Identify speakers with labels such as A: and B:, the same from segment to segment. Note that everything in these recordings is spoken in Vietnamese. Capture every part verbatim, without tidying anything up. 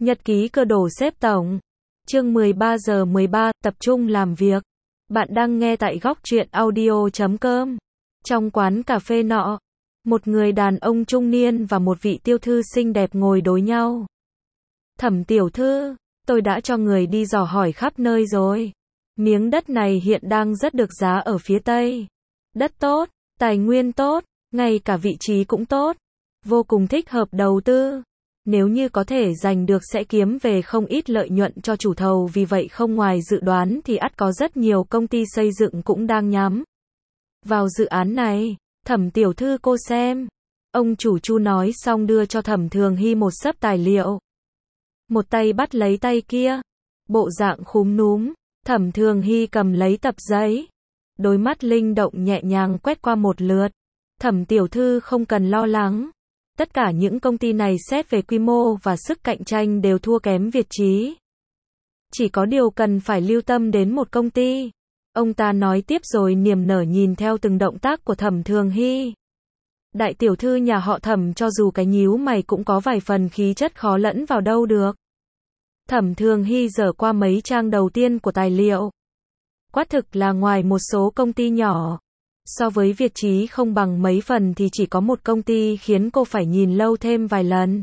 A: Nhật ký cơ đồ xếp tổng. Chương mười ba giờ mười ba, tập trung làm việc. Bạn đang nghe tại góc truyện audio chấm com. Trong quán cà phê nọ, một người đàn ông trung niên và một vị tiêu thư xinh đẹp ngồi đối nhau. Thẩm tiểu thư, tôi đã cho người đi dò hỏi khắp nơi rồi. Miếng đất này hiện đang rất được giá ở phía Tây. Đất tốt, tài nguyên tốt, ngay cả vị trí cũng tốt. Vô cùng thích hợp đầu tư. Nếu như có thể giành được sẽ kiếm về không ít lợi nhuận cho chủ thầu, vì vậy không ngoài dự đoán thì ắt có rất nhiều công ty xây dựng cũng đang nhắm vào dự án này. Thẩm tiểu thư cô xem. Ông chủ Chu nói xong đưa cho Thẩm Thường Hy một xấp tài liệu. Một tay bắt lấy tay kia. Bộ dạng khúm núm. Thẩm Thường Hy cầm lấy tập giấy. Đôi mắt linh động nhẹ nhàng quét qua một lượt. Thẩm tiểu thư không cần lo lắng. Tất cả những công ty này xét về quy mô và sức cạnh tranh đều thua kém Việt Chí. Chỉ có điều cần phải lưu tâm đến một công ty. Ông ta nói tiếp rồi niềm nở nhìn theo từng động tác của Thẩm Thường Hy. Đại tiểu thư nhà họ Thẩm cho dù cái nhíu mày cũng có vài phần khí chất khó lẫn vào đâu được. Thẩm Thường Hy dở qua mấy trang đầu tiên của tài liệu. Quả thực là ngoài một số công ty nhỏ, so với Việt Chí không bằng mấy phần thì chỉ có một công ty khiến cô phải nhìn lâu thêm vài lần.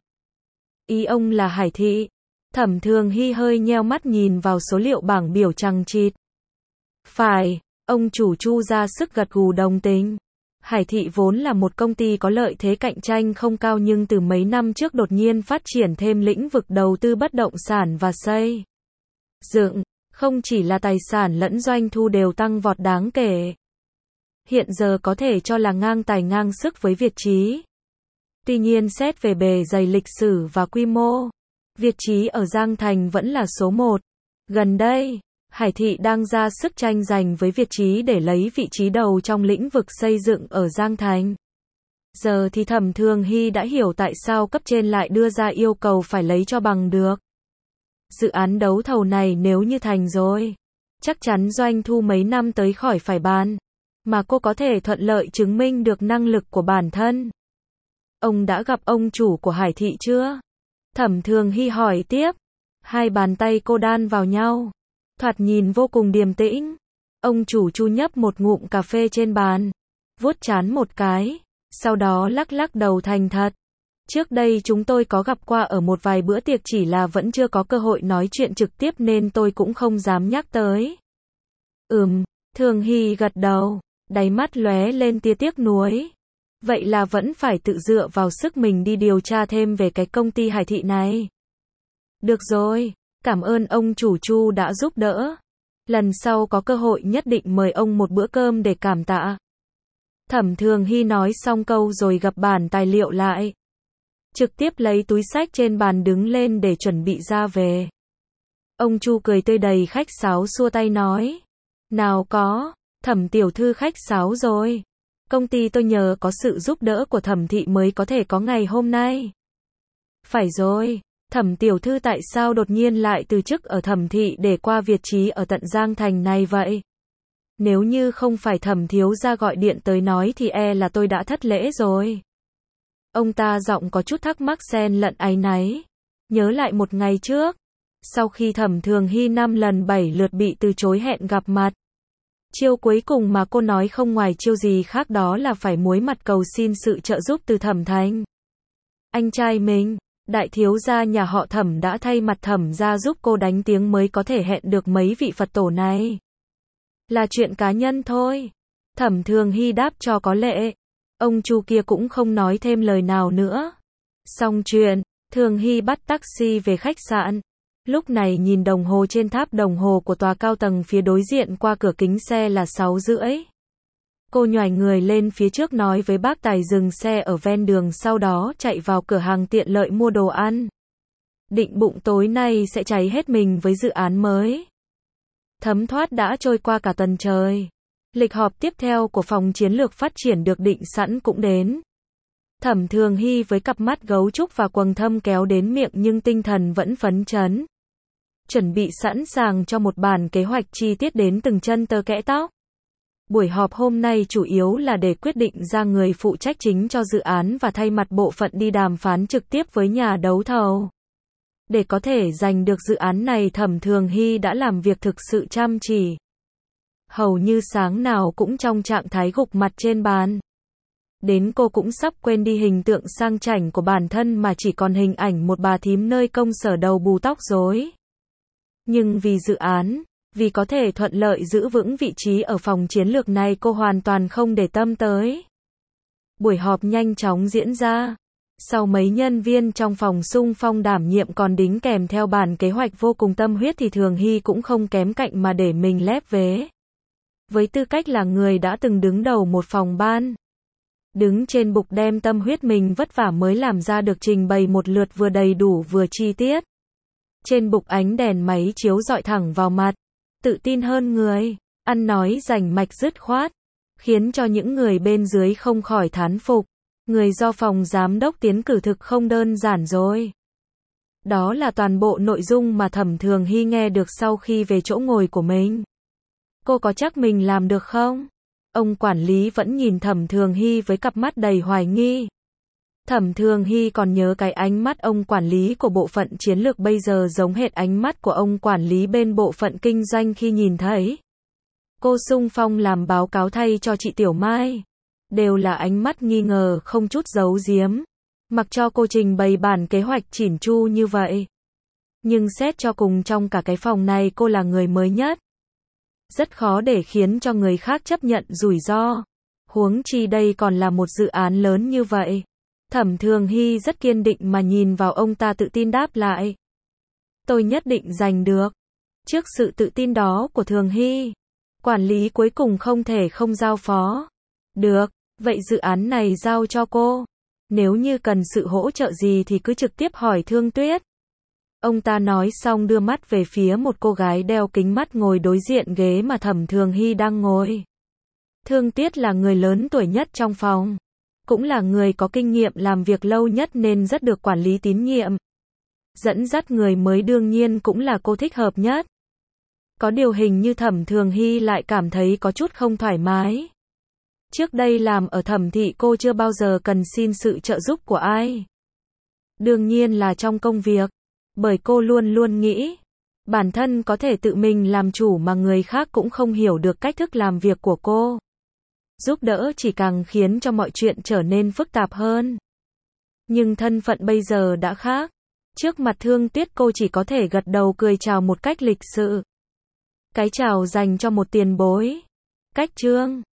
A: Ý ông là Hải Thị. Thẩm Thường Hy hơi nheo mắt nhìn vào số liệu bảng biểu chằng chịt. Phải, ông chủ Chu ra sức gật gù đồng tình. Hải Thị vốn là một công ty có lợi thế cạnh tranh không cao, nhưng từ mấy năm trước đột nhiên phát triển thêm lĩnh vực đầu tư bất động sản và xây dựng, không chỉ là tài sản lẫn doanh thu đều tăng vọt đáng kể. Hiện giờ có thể cho là ngang tài ngang sức với Việt Chí. Tuy nhiên xét về bề dày lịch sử và quy mô, Việt Chí ở Giang Thành vẫn là số một. Gần đây, Hải Thị đang ra sức tranh giành với Việt Chí để lấy vị trí đầu trong lĩnh vực xây dựng ở Giang Thành. Giờ thì Thẩm Thường Hy đã hiểu tại sao cấp trên lại đưa ra yêu cầu phải lấy cho bằng được. Dự án đấu thầu này nếu như thành rồi, chắc chắn doanh thu mấy năm tới khỏi phải bàn. Mà cô có thể thuận lợi chứng minh được năng lực của bản thân. Ông đã gặp ông chủ của Hải Thị chưa? Thẩm Thường Hy hỏi tiếp. Hai bàn tay cô đan vào nhau, thoạt nhìn vô cùng điềm tĩnh. Ông chủ Chu nhấp một ngụm cà phê trên bàn, vuốt trán một cái, sau đó lắc lắc đầu thành thật. Trước đây chúng tôi có gặp qua ở một vài bữa tiệc, chỉ là vẫn chưa có cơ hội nói chuyện trực tiếp nên tôi cũng không dám nhắc tới. Ừm, Thường Hy gật đầu. Đáy mắt lóe lên tia tiếc nuối. Vậy là vẫn phải tự dựa vào sức mình đi điều tra thêm về cái công ty Hải Thị này. Được rồi, cảm ơn ông chủ Chu đã giúp đỡ. Lần sau có cơ hội nhất định mời ông một bữa cơm để cảm tạ. Thẩm Thường Hy nói xong câu rồi gập bản tài liệu lại. Trực tiếp lấy túi xách trên bàn đứng lên để chuẩn bị ra về. Ông Chu cười tươi đầy khách sáo xua tay nói. Nào có. Thẩm tiểu thư khách sáo rồi. Công ty tôi nhờ có sự giúp đỡ của Thẩm Thị mới có thể có ngày hôm nay. Phải rồi, Thẩm tiểu thư tại sao đột nhiên lại từ chức ở Thẩm Thị để qua Việt Chí ở tận Giang Thành này vậy? Nếu như không phải Thẩm thiếu gia gọi điện tới nói thì e là tôi đã thất lễ rồi. Ông ta giọng có chút thắc mắc xen lẫn áy náy. Nhớ lại một ngày trước, sau khi Thẩm Thường Hy năm lần bảy lượt bị từ chối hẹn gặp mặt, chiêu cuối cùng mà cô nói không ngoài chiêu gì khác đó là phải muối mặt cầu xin sự trợ giúp từ Thẩm Thành. Anh trai mình, đại thiếu gia nhà họ Thẩm đã thay mặt Thẩm gia giúp cô đánh tiếng mới có thể hẹn được mấy vị Phật tổ này. Là chuyện cá nhân thôi. Thẩm Thường Hy đáp cho có lệ. Ông Chu kia cũng không nói thêm lời nào nữa. Xong chuyện, Thường Hy bắt taxi về khách sạn. Lúc này nhìn đồng hồ trên tháp đồng hồ của tòa cao tầng phía đối diện qua cửa kính xe là sáu rưỡi. Cô nhoài người lên phía trước nói với bác tài dừng xe ở ven đường, sau đó chạy vào cửa hàng tiện lợi mua đồ ăn. Định bụng tối nay sẽ cháy hết mình với dự án mới. Thấm thoát đã trôi qua cả tuần trời. Lịch họp tiếp theo của phòng chiến lược phát triển được định sẵn cũng đến. Thẩm Thường Hy với cặp mắt gấu trúc và quầng thâm kéo đến miệng nhưng tinh thần vẫn phấn chấn. Chuẩn bị sẵn sàng cho một bản kế hoạch chi tiết đến từng chân tơ kẽ tóc. Buổi họp hôm nay chủ yếu là để quyết định ra người phụ trách chính cho dự án và thay mặt bộ phận đi đàm phán trực tiếp với nhà đấu thầu. Để có thể giành được dự án này Thẩm Thường Hy đã làm việc thực sự chăm chỉ. Hầu như sáng nào cũng trong trạng thái gục mặt trên bàn. Đến cô cũng sắp quên đi hình tượng sang chảnh của bản thân mà chỉ còn hình ảnh một bà thím nơi công sở đầu bù tóc rối. Nhưng vì dự án, vì có thể thuận lợi giữ vững vị trí ở phòng chiến lược này cô hoàn toàn không để tâm tới. Buổi họp nhanh chóng diễn ra. Sau mấy nhân viên trong phòng xung phong đảm nhiệm còn đính kèm theo bản kế hoạch vô cùng tâm huyết thì Thường Hy cũng không kém cạnh mà để mình lép vế. Với tư cách là người đã từng đứng đầu một phòng ban, đứng trên bục đem tâm huyết mình vất vả mới làm ra được trình bày một lượt vừa đầy đủ vừa chi tiết. Trên bục ánh đèn máy chiếu rọi thẳng vào mặt, tự tin hơn người, ăn nói rành mạch dứt khoát, khiến cho những người bên dưới không khỏi thán phục. Người do phòng giám đốc tiến cử thực không đơn giản rồi. Đó là toàn bộ nội dung mà Thẩm Thường Hy nghe được sau khi về chỗ ngồi của mình. Cô có chắc mình làm được không? Ông quản lý vẫn nhìn Thẩm Thường Hy với cặp mắt đầy hoài nghi. Thẩm Thường Hy còn nhớ cái ánh mắt ông quản lý của bộ phận chiến lược bây giờ giống hệt ánh mắt của ông quản lý bên bộ phận kinh doanh khi nhìn thấy cô xung phong làm báo cáo thay cho chị Tiểu Mai. Đều là ánh mắt nghi ngờ không chút giấu giếm. Mặc cho cô trình bày bản kế hoạch chỉn chu như vậy. Nhưng xét cho cùng trong cả cái phòng này cô là người mới nhất. Rất khó để khiến cho người khác chấp nhận rủi ro. Huống chi đây còn là một dự án lớn như vậy. Thẩm Thường Hy rất kiên định mà nhìn vào ông ta tự tin đáp lại. Tôi nhất định giành được. Trước sự tự tin đó của Thường Hy, quản lý cuối cùng không thể không giao phó. Được, vậy dự án này giao cho cô. Nếu như cần sự hỗ trợ gì thì cứ trực tiếp hỏi Thương Tuyết. Ông ta nói xong đưa mắt về phía một cô gái đeo kính mắt ngồi đối diện ghế mà Thẩm Thường Hy đang ngồi. Thương Tuyết là người lớn tuổi nhất trong phòng. Cũng là người có kinh nghiệm làm việc lâu nhất nên rất được quản lý tín nhiệm. Dẫn dắt người mới đương nhiên cũng là cô thích hợp nhất. Có điều hình như Thẩm Thường Hy lại cảm thấy có chút không thoải mái. Trước đây làm ở Thẩm thị cô chưa bao giờ cần xin sự trợ giúp của ai. Đương nhiên là trong công việc. Bởi cô luôn luôn nghĩ, bản thân có thể tự mình làm chủ mà người khác cũng không hiểu được cách thức làm việc của cô. Giúp đỡ chỉ càng khiến cho mọi chuyện trở nên phức tạp hơn. Nhưng thân phận bây giờ đã khác. Trước mặt Thương Tuyết cô chỉ có thể gật đầu cười chào một cách lịch sự. Cái chào dành cho một tiền bối. Cách trương.